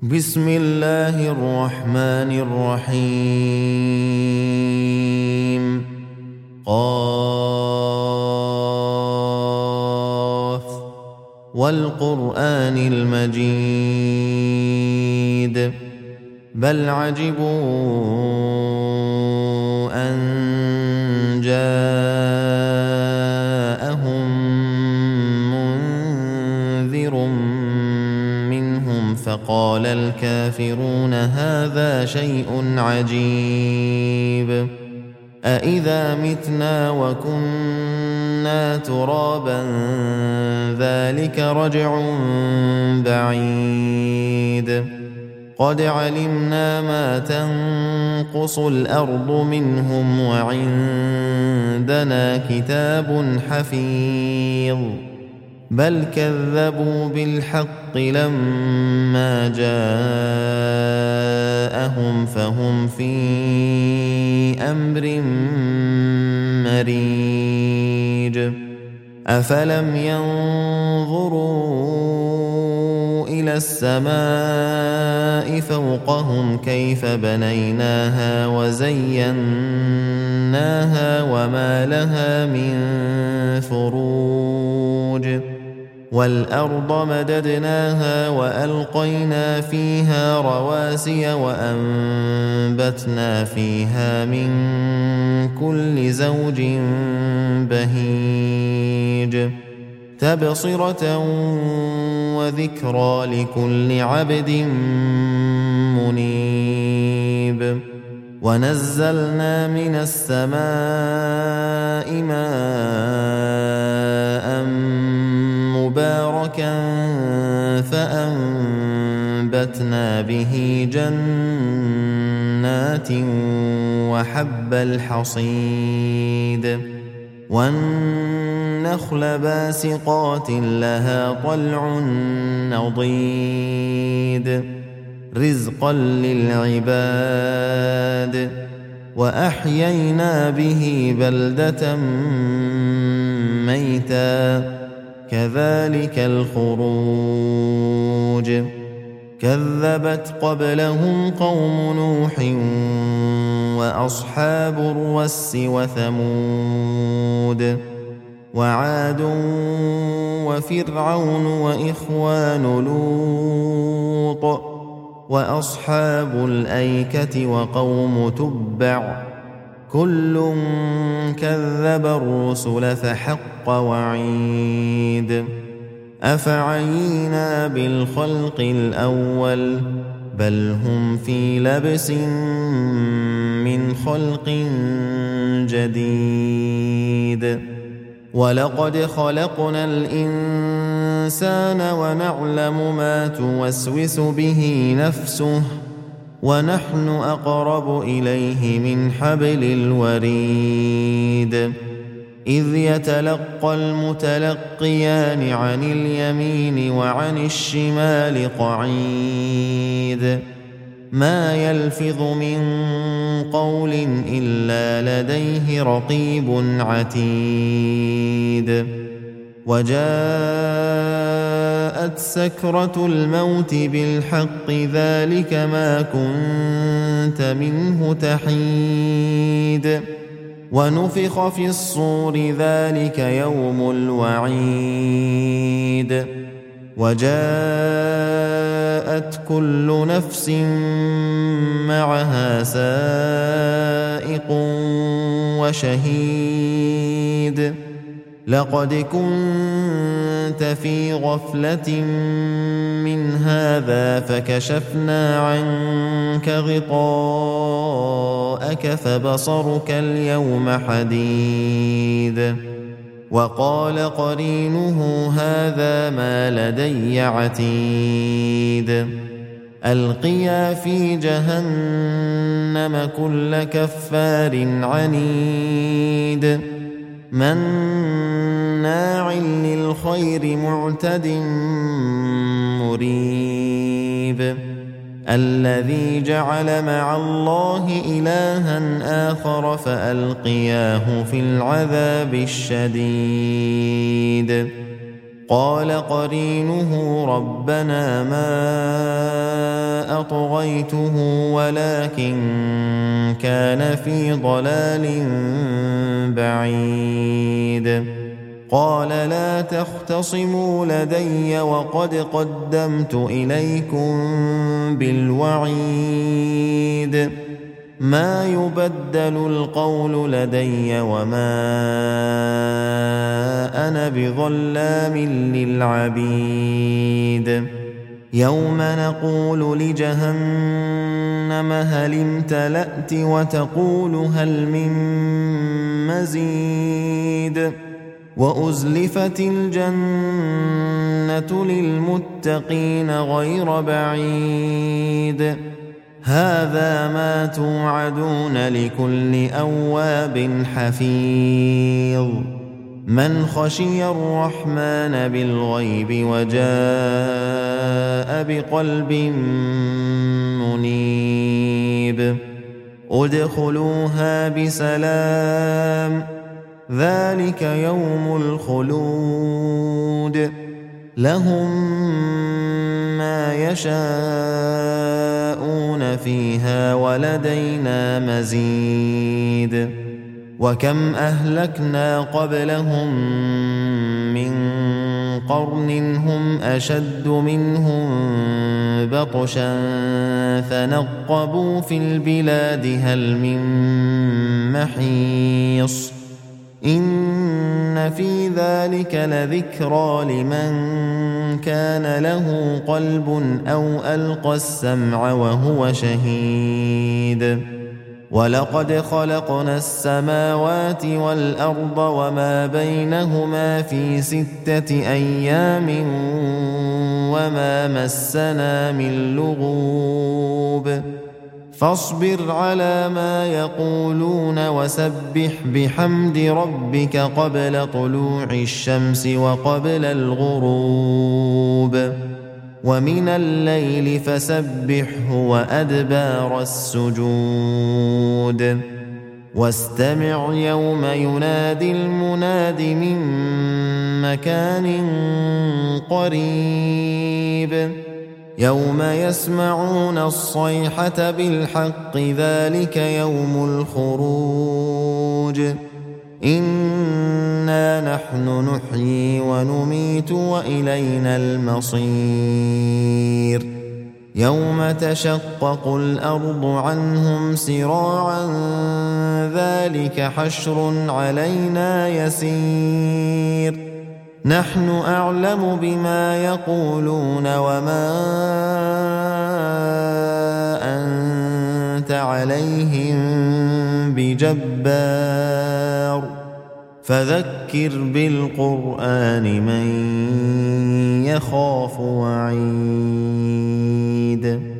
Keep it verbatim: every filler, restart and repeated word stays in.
بسم الله الرحمن الرحيم قاف والقرآن المجيد بل عجبوا أن جاءهم منذر منهم فقال الكافرون هذا شيء عجيب أإذا متنا وكنا ترابا ذلك رجع بعيد قد علمنا ما تنقص الأرض منهم وعندنا كتاب حفيظ بل كذبوا بالحق لما جاءهم فهم في أمر مريج أفلم ينظروا إلى السماء فوقهم كيف بنيناها وزيناها وما لها من فروج والأرض مددناها وألقينا فيها رواسي وأنبتنا فيها من كل زوج بهيج تبصرة وذكرى لكل عبد منيب ونزلنا من السماء ماء مباركا فأنبتنا به جنات وحب الحصيد والنخل باسقات لها طلع نضيد رزقا للعباد وأحيينا به بلدة ميتا كذلك الخروج كذبت قبلهم قوم نوح وأصحاب الرس وثمود وعاد وفرعون وإخوان لوط وأصحاب الأيكة وقوم تبع كل كذب الرسل فحق وعيد أفعينا بالخلق الأول بل هم في لبس من خلق جديد ولقد خلقنا الإنسان ونعلم ما توسوس به نفسه ونحن أقرب إليه من حبل الوريد إذ يتلقى المتلقيان عن اليمين وعن الشمال قعيد ما يلفظ من قول إلا لديه رقيب عتيد وجاءت سكرة الموت بالحق ذلك ما كنت منه تحيد ونفخ في الصور ذلك يوم الوعيد وجاءت كل نفس معها سائق وشهيد لقد كنت في غفلة من هذا فكشفنا عنك غطاءك فبصرك اليوم حديد وقال قرينه هذا ما لدي عتيد ألقيا في جهنم كل كفار عنيد مناع للخير معتد مريب الذي جعل مع الله إلها آخر فألقياه في العذاب الشديد قال قرينه ربنا ما أطغيته ولكن كان في ضلال بعيد قال لا تختصموا لدي وقد قدمت إليكم بالوعيد ما يبدل القول لدي وما أنا بظلام للعبيد يوم نقول لجهنم هل امتلأت وتقول هل من مزيد وأزلفت الجنة للمتقين غير بعيد هذا ما توعدون لكل أواب حفيظ من خشي الرحمن بالغيب وجاء بقلب منيب ادخلوها بسلام ذلك يوم الخلود لهم ما يشاءون فيها ولدينا مزيد وكم أهلكنا قبلهم من قرن هم أشد منهم بطشا فنقبوا في البلاد هل من محيص إن في ذلك لذكرى لمن كان له قلب أو ألقى السمع وهو شهيد ولقد خلقنا السماوات والأرض وما بينهما في ستة أيام وما مسنا من لغوب فاصبر على ما يقولون وسبح بحمد ربك قبل طلوع الشمس وقبل الغروب ومن الليل فسبحه وأدبار السجود واستمع يوم ينادي المناد من مكان قريب يوم يسمعون الصيحة بالحق ذلك يوم الخروج إنا نحن نحيي ونميت وإلينا المصير يوم تشقق الأرض عنهم سراعا ذلك حشر علينا يسير نحن أعلم بما يقولون وما أنت عليهم بجبار فذكر بالقرآن من يخاف وعيد